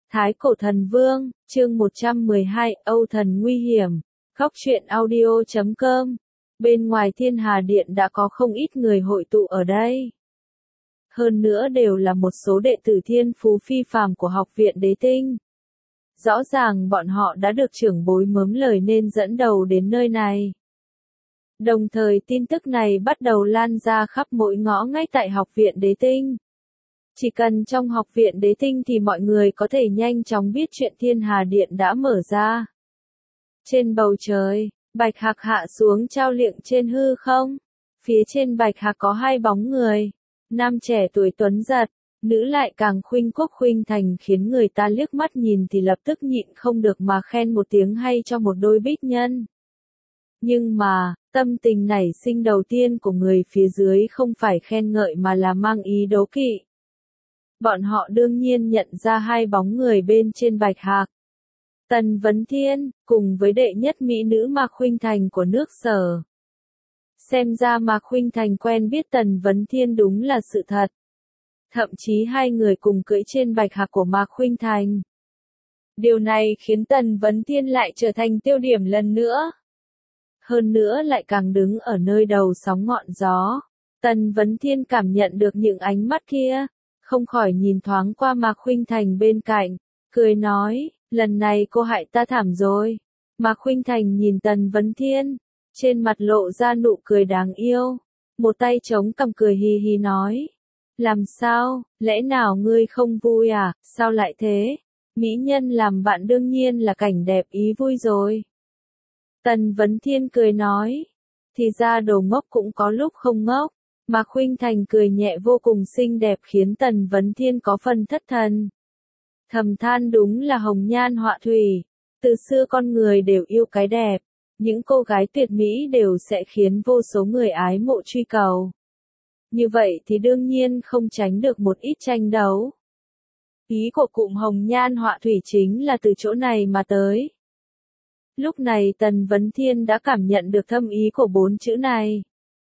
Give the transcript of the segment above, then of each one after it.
Thái Cổ Thần Vương, chương 112, Âu Thần Nguy Hiểm, Góc truyện audio.com. Bên ngoài Thiên Hà Điện đã có không ít người hội tụ ở đây. Hơn nữa đều là một số đệ tử thiên phú phi phàm của Học viện Đế Tinh. Rõ ràng bọn họ đã được trưởng bối mớm lời nên dẫn đầu đến nơi này. Đồng thời tin tức này bắt đầu lan ra khắp mỗi ngõ ngách tại Học viện Đế Tinh. Chỉ cần trong Học viện Đế Tinh thì mọi người có thể nhanh chóng biết chuyện Thiên Hà Điện đã mở ra. Trên bầu trời, Bạch Hạc hạ xuống trao liệng trên hư không. Phía trên Bạch Hạc có hai bóng người. Nam trẻ tuổi tuấn giật, nữ lại càng khuynh quốc khuynh thành, khiến người ta liếc mắt nhìn thì lập tức nhịn không được mà khen một tiếng hay cho một đôi bích nhân. Nhưng mà, tâm tình nảy sinh đầu tiên của người phía dưới không phải khen ngợi mà là mang ý đố kỵ. Bọn họ đương nhiên nhận ra hai bóng người bên trên Bạch Hạc. Tần Vấn Thiên, cùng với đệ nhất mỹ nữ Mạc Khuynh Thành của nước Sở. Xem ra Mạc Khuynh Thành quen biết Tần Vấn Thiên đúng là sự thật. Thậm chí hai người cùng cưỡi trên Bạch Hạc của Mạc Khuynh Thành. Điều này khiến Tần Vấn Thiên lại trở thành tiêu điểm lần nữa. Hơn nữa lại càng đứng ở nơi đầu sóng ngọn gió. Tần Vấn Thiên cảm nhận được những ánh mắt kia, không khỏi nhìn thoáng qua Mạc Khuynh Thành bên cạnh, cười nói, lần này cô hại ta thảm rồi. Mạc Khuynh Thành nhìn Tần Vấn Thiên, trên mặt lộ ra nụ cười đáng yêu, một tay chống cằm cười hì hì nói, làm sao, lẽ nào ngươi không vui à, sao lại thế? Mỹ nhân làm bạn đương nhiên là cảnh đẹp ý vui rồi. Tần Vấn Thiên cười nói, thì ra đồ ngốc cũng có lúc không ngốc. Mạc Khuynh Thành cười nhẹ vô cùng xinh đẹp khiến Tần Vấn Thiên có phần thất thần. Thầm than đúng là hồng nhan họa thủy, từ xưa con người đều yêu cái đẹp, những cô gái tuyệt mỹ đều sẽ khiến vô số người ái mộ truy cầu. Như vậy thì đương nhiên không tránh được một ít tranh đấu. Ý của cụm hồng nhan họa thủy chính là từ chỗ này mà tới. Lúc này Tần Vấn Thiên đã cảm nhận được thâm ý của bốn chữ này.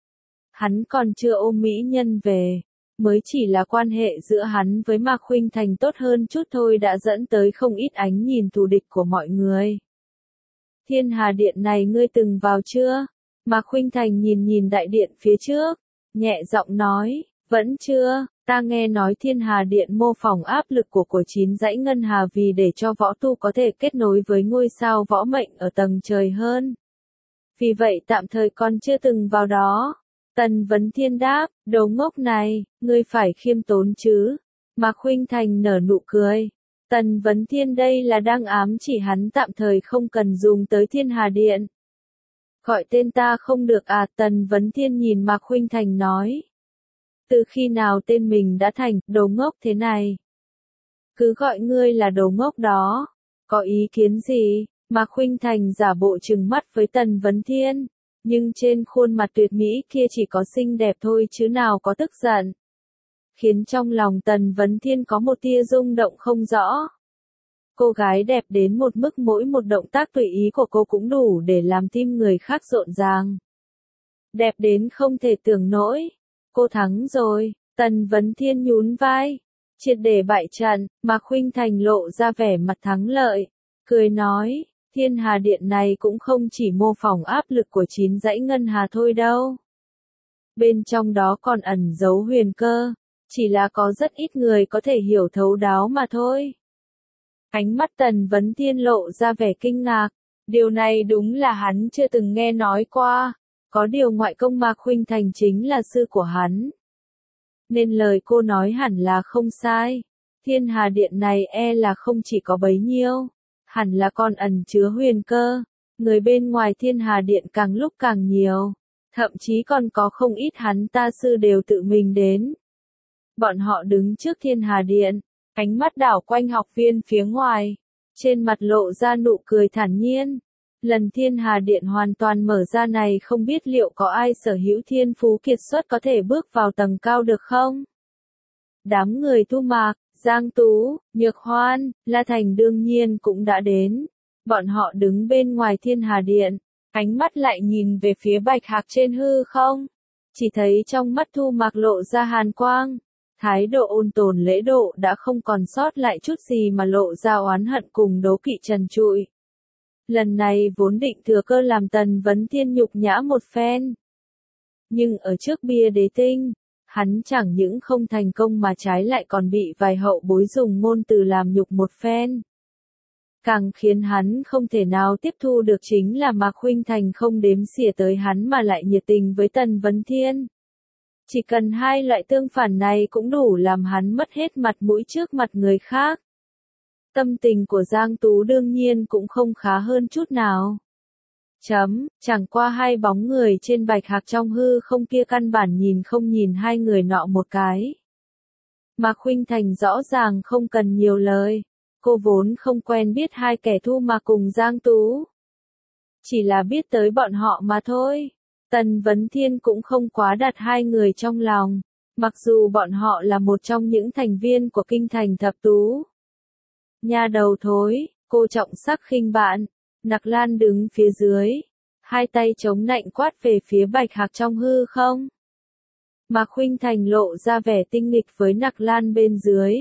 Hắn còn chưa ôm mỹ nhân về, mới chỉ là quan hệ giữa hắn với Mạc Khuynh Thành tốt hơn chút thôi đã dẫn tới không ít ánh nhìn thù địch của mọi người. Thiên Hà Điện này ngươi từng vào chưa? Mạc Khuynh Thành nhìn đại điện phía trước, nhẹ giọng nói, vẫn chưa, ta nghe nói Thiên Hà Điện mô phỏng áp lực của 9 dãy ngân hà vì để cho võ tu có thể kết nối với ngôi sao võ mệnh ở tầng trời hơn. Vì vậy tạm thời còn chưa từng vào đó. Tần Vấn Thiên đáp, đồ ngốc này, ngươi phải khiêm tốn chứ. Mạc Khuynh Thành nở nụ cười. Tần Vấn Thiên đây là đang ám chỉ hắn tạm thời không cần dùng tới Thiên Hà Điện. Gọi tên ta không được à? Tần Vấn Thiên nhìn Mạc Khuynh Thành nói. Từ khi nào tên mình đã thành đồ ngốc thế này? Cứ gọi ngươi là đồ ngốc đó. Có ý kiến gì? Mạc Khuynh Thành giả bộ trừng mắt với Tần Vấn Thiên. Nhưng trên khuôn mặt tuyệt mỹ kia chỉ có xinh đẹp thôi chứ nào có tức giận. Khiến trong lòng Tần Vấn Thiên có một tia rung động không rõ. Cô gái đẹp đến một mức mỗi một động tác tùy ý của cô cũng đủ để làm tim người khác rộn ràng. Đẹp đến không thể tưởng nổi. Cô thắng rồi. Tần Vấn Thiên nhún vai. Triệt để bại trận, Mạc Khuynh Thành lộ ra vẻ mặt thắng lợi. Cười nói. Thiên Hà Điện này cũng không chỉ mô phỏng áp lực của 9 dãy ngân hà thôi đâu. Bên trong đó còn ẩn giấu huyền cơ, chỉ là có rất ít người có thể hiểu thấu đáo mà thôi. Ánh mắt Tần Vấn Thiên lộ ra vẻ kinh ngạc, điều này đúng là hắn chưa từng nghe nói qua, có điều ngoại công Mạc Khuynh Thành chính là sư của hắn. Nên lời cô nói hẳn là không sai, Thiên Hà Điện này e là không chỉ có bấy nhiêu. Hẳn là còn ẩn chứa huyền cơ, người bên ngoài Thiên Hà Điện càng lúc càng nhiều, thậm chí còn có không ít hắn ta sư đều tự mình đến. Bọn họ đứng trước Thiên Hà Điện, ánh mắt đảo quanh học viên phía ngoài, trên mặt lộ ra nụ cười thản nhiên. Lần Thiên Hà Điện hoàn toàn mở ra này không biết liệu có ai sở hữu thiên phú kiệt xuất có thể bước vào tầng cao được không? Đám người Thu Mạc, Giang Tú, Nhược Hoan, La Thành đương nhiên cũng đã đến. Bọn họ đứng bên ngoài Thiên Hà Điện, ánh mắt lại nhìn về phía Bạch Hạc trên hư không. Chỉ thấy trong mắt Thu Mạc lộ ra hàn quang, Thái độ ôn tồn lễ độ đã không còn sót lại chút gì mà lộ ra oán hận cùng đố kỵ trần trụi. Lần này vốn định thừa cơ làm Tần Vấn Thiên nhục nhã một phen. Nhưng ở trước bia đế tinh, hắn chẳng những không thành công mà trái lại còn bị vài hậu bối dùng ngôn từ làm nhục một phen. Càng khiến hắn không thể nào tiếp thu được chính là Mạc Khuynh Thành không đếm xỉa tới hắn mà lại nhiệt tình với Tần Vấn Thiên. Chỉ cần hai loại tương phản này cũng đủ làm hắn mất hết mặt mũi trước mặt người khác. Tâm tình của Giang Tú đương nhiên cũng không khá hơn chút nào. Chẳng qua hai bóng người trên bạch hạc trong hư không kia căn bản nhìn không nhìn hai người nọ một cái. Mạc Khuynh Thành rõ ràng không cần nhiều lời. Cô vốn không quen biết hai kẻ thù mà cùng Giang Tú. Chỉ là biết tới bọn họ mà thôi. Tần Vấn Thiên cũng không quá đặt hai người trong lòng. Mặc dù bọn họ là một trong những thành viên của kinh thành thập tú. Nha đầu thối, cô trọng sắc khinh bạn. Nặc Lan đứng phía dưới. Hai tay chống nạnh quát về phía bạch hạc trong hư không. Mạc Khuynh Thành lộ ra vẻ tinh nghịch với Nặc Lan bên dưới.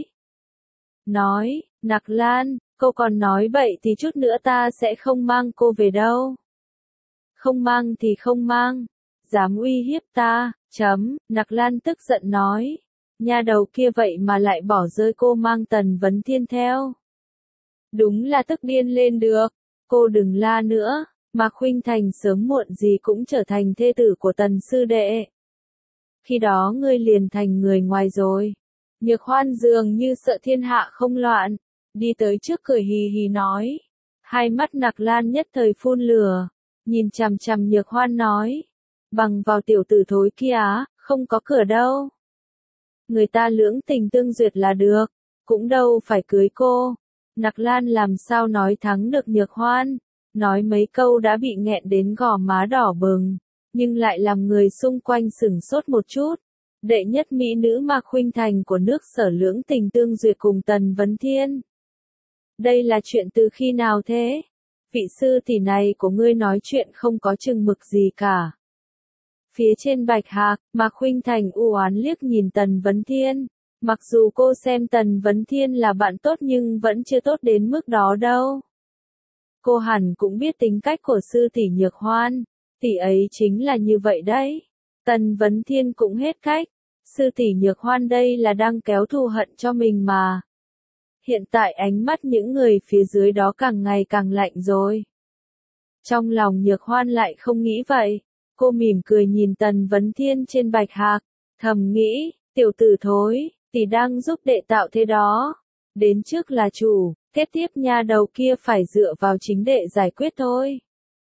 Nói, Nặc Lan, cô còn nói bậy thì chút nữa ta sẽ không mang cô về đâu. Không mang thì không mang. Dám uy hiếp ta, Nặc Lan tức giận nói. Nha đầu kia vậy mà lại bỏ rơi cô mang Tần Vấn Thiên theo. Đúng là tức điên lên được. Cô đừng la nữa, Mạc Khuynh Thành sớm muộn gì cũng trở thành thê tử của Tần sư đệ. Khi đó ngươi liền thành người ngoài rồi. Nhược Hoan dường như sợ thiên hạ không loạn, đi tới trước cười hì hì nói. Hai mắt Nặc Lan nhất thời phun lửa, nhìn chằm chằm Nhược Hoan nói. Bằng vào tiểu tử thối kia á, không có cửa đâu. Người ta lưỡng tình tương duyệt là được, cũng đâu phải cưới cô. Nặc Lan làm sao nói thắng được Nhược Hoan, nói mấy câu đã bị nghẹn đến gò má đỏ bừng, nhưng lại làm người xung quanh sửng sốt một chút. Đệ nhất mỹ nữ Mạc Khuynh Thành của nước Sở lưỡng tình tương duyệt cùng Tần Vấn Thiên. Đây là chuyện từ khi nào thế? Vị sư tỷ này của ngươi nói chuyện không có chừng mực gì cả. Phía trên bạch hạc, Mạc Khuynh Thành u oán liếc nhìn Tần Vấn Thiên. Mặc dù cô xem Tần Vấn Thiên là bạn tốt nhưng vẫn chưa tốt đến mức đó đâu. Cô hẳn cũng biết tính cách của sư tỷ Nhược Hoan. Tỷ ấy chính là như vậy đấy. Tần Vấn Thiên cũng hết cách. Sư tỷ Nhược Hoan đây là đang kéo thù hận cho mình mà. Hiện tại ánh mắt những người phía dưới đó càng ngày càng lạnh rồi. Trong lòng Nhược Hoan lại không nghĩ vậy. Cô mỉm cười nhìn Tần Vấn Thiên trên bạch hạc, thầm nghĩ, tiểu tử thối, tỷ đang giúp đệ tạo thế đó. Đến trước là chủ, kế tiếp nha đầu kia phải dựa vào chính đệ giải quyết thôi.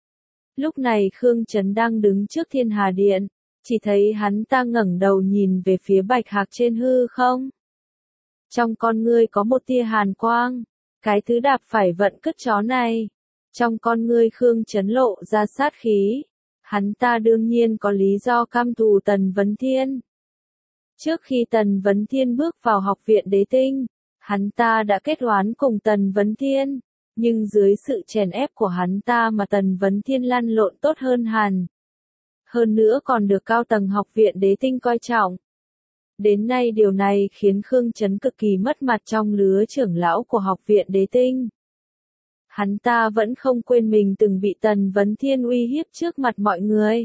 Lúc này Khương Trấn đang đứng trước Thiên Hà Điện, chỉ thấy hắn ta ngẩng đầu nhìn về phía bạch hạc trên hư không. Trong con ngươi có một tia hàn quang, cái thứ đạp phải vận cứt chó này. Trong con ngươi Khương Trấn lộ ra sát khí. Hắn ta đương nhiên có lý do căm thù Tần Vấn Thiên. Trước khi Tần Vấn Thiên bước vào học viện đế tinh, hắn ta đã kết oán cùng Tần Vấn Thiên, nhưng dưới sự chèn ép của hắn ta mà Tần Vấn Thiên lăn lộn tốt hơn hẳn. Hơn nữa còn được cao tầng học viện đế tinh coi trọng. Đến nay điều này khiến Khương Trấn cực kỳ mất mặt trong lứa trưởng lão của học viện đế tinh. Hắn ta vẫn không quên mình từng bị Tần Vấn Thiên uy hiếp trước mặt mọi người.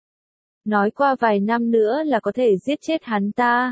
Nói qua vài năm nữa là có thể giết chết hắn ta.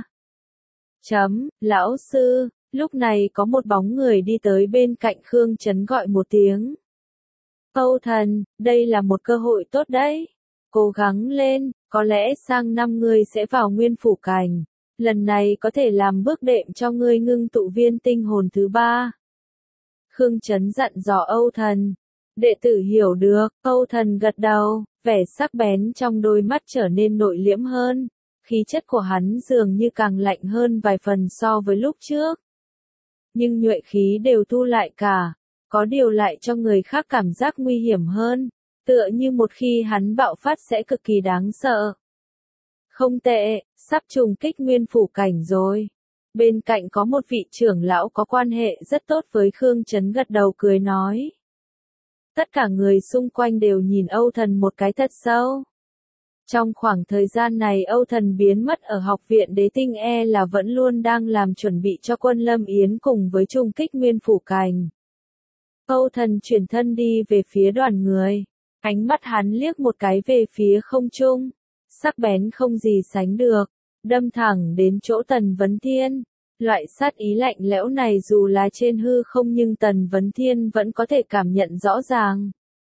Lão sư, lúc này có một bóng người đi tới bên cạnh Khương Trấn gọi một tiếng. Âu thần, đây là một cơ hội tốt đấy. Cố gắng lên, có lẽ sang năm ngươi sẽ vào nguyên phủ cảnh. Lần này có thể làm bước đệm cho ngươi ngưng tụ viên tinh hồn thứ 3. Khương Trấn dặn dò Âu thần. Đệ tử hiểu được, Âu thần gật đầu, vẻ sắc bén trong đôi mắt trở nên nội liễm hơn. Khí chất của hắn dường như càng lạnh hơn vài phần so với lúc trước. Nhưng nhuệ khí đều thu lại cả, có điều lại cho người khác cảm giác nguy hiểm hơn, tựa như một khi hắn bạo phát sẽ cực kỳ đáng sợ. Không tệ, sắp trùng kích nguyên phủ cảnh rồi. Bên cạnh có một vị trưởng lão có quan hệ rất tốt với Khương Trấn gật đầu cười nói. Tất cả người xung quanh đều nhìn Âu thần một cái thật sâu. Trong khoảng thời gian này Âu Thần biến mất ở học viện Đế Tinh là vẫn luôn đang làm chuẩn bị cho quân Lâm Yến cùng với chung kích Nguyên Phủ Cảnh. Âu Thần chuyển thân đi về phía đoàn người. Ánh mắt hắn liếc một cái về phía không trung. Sắc bén không gì sánh được. Đâm thẳng đến chỗ Tần Vấn Thiên. Loại sát ý lạnh lẽo này dù là trên hư không nhưng Tần Vấn Thiên vẫn có thể cảm nhận rõ ràng.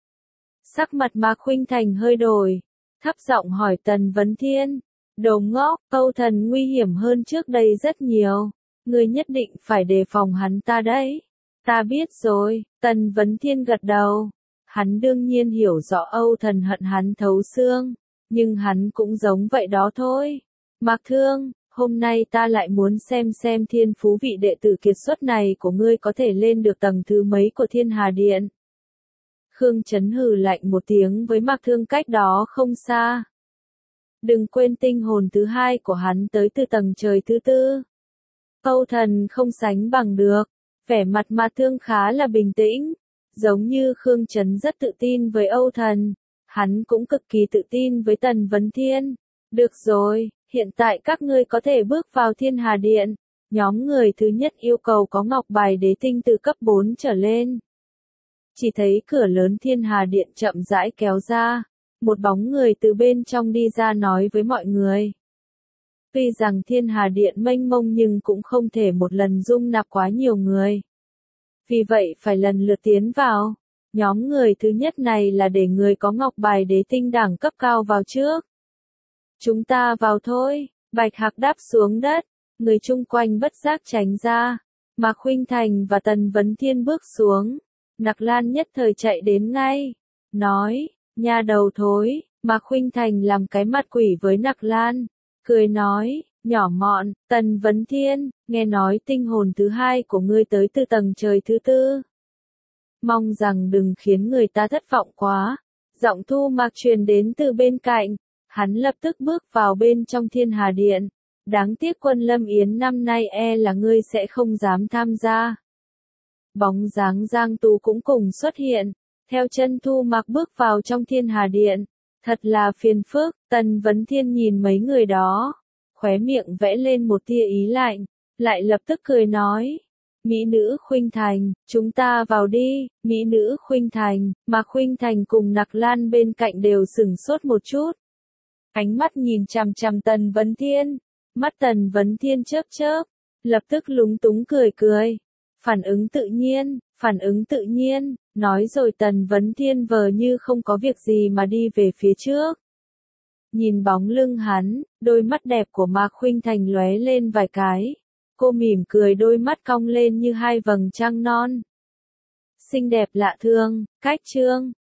Sắc mặt Mạc Khuynh Thành hơi đổi. Thấp giọng hỏi Tần Vấn Thiên. Đồ ngốc, Âu Thần nguy hiểm hơn trước đây rất nhiều. Ngươi nhất định phải đề phòng hắn ta đấy. Ta biết rồi, Tần Vấn Thiên gật đầu. Hắn đương nhiên hiểu rõ Âu Thần hận hắn thấu xương. Nhưng hắn cũng giống vậy đó thôi. Mạc Thương, hôm nay ta lại muốn xem thiên phú vị đệ tử kiệt xuất này của ngươi có thể lên được tầng thứ mấy của Thiên Hà Điện. Khương Chấn hừ lạnh một tiếng với Mạc Thương cách đó không xa. Đừng quên tinh hồn thứ hai của hắn tới từ tầng trời thứ tư. Âu Thần không sánh bằng được. Vẻ mặt Mạc Thương khá là bình tĩnh. Giống như Khương Chấn rất tự tin với Âu Thần. Hắn cũng cực kỳ tự tin với Tần Vấn Thiên. Được rồi, hiện tại các ngươi có thể bước vào Thiên Hà Điện. Nhóm người thứ nhất yêu cầu có ngọc bài đế tinh từ cấp 4 trở lên. Chỉ thấy cửa lớn Thiên Hà Điện chậm rãi kéo ra. Một bóng người từ bên trong đi ra nói với mọi người. Tuy rằng Thiên Hà Điện mênh mông nhưng cũng không thể một lần dung nạp quá nhiều người. Vì vậy phải lần lượt tiến vào. Nhóm người thứ nhất này là để người có ngọc bài đế tinh đẳng cấp cao vào trước. Chúng ta vào thôi. Bạch Hạc đáp xuống đất. Người chung quanh bất giác tránh ra. Mạc Khuynh Thành và Tần Vấn Thiên bước xuống. Nặc Lan nhất thời chạy đến ngay. Nói, nha đầu thối. Mạc Khuynh Thành làm cái mặt quỷ với Nặc Lan. Cười nói, nhỏ mọn, Tần Vấn Thiên, nghe nói tinh hồn thứ hai của ngươi tới từ tầng trời thứ tư. Mong rằng đừng khiến người ta thất vọng quá. Giọng Thu Mạc truyền đến từ bên cạnh. Hắn lập tức bước vào bên trong Thiên Hà Điện. Đáng tiếc quân Lâm Yến năm nay là ngươi sẽ không dám tham gia. Bóng dáng Giang Tú cũng cùng xuất hiện. Theo chân Thu Mạc bước vào trong Thiên Hà Điện. Thật là phiền phức. Tần Vấn Thiên nhìn mấy người đó. Khóe miệng vẽ lên một tia ý lạnh. Lại lập tức cười nói. Mỹ nữ Khuynh Thành, chúng ta vào đi. Mỹ nữ Khuynh Thành, mà Khuynh Thành cùng Nặc Lan bên cạnh đều sửng sốt một chút. Ánh mắt nhìn chằm chằm Tần Vấn Thiên. Mắt Tần Vấn Thiên chớp chớp. Lập tức lúng túng cười cười. Phản ứng tự nhiên. Nói rồi Tần Vấn Thiên vờ như không có việc gì mà đi về phía trước. Nhìn bóng lưng hắn, đôi mắt đẹp của Mạc Khuynh Thành lóe lên vài cái. Cô mỉm cười đôi mắt cong lên như hai vầng trăng non. Xinh đẹp lạ thường, cách chương.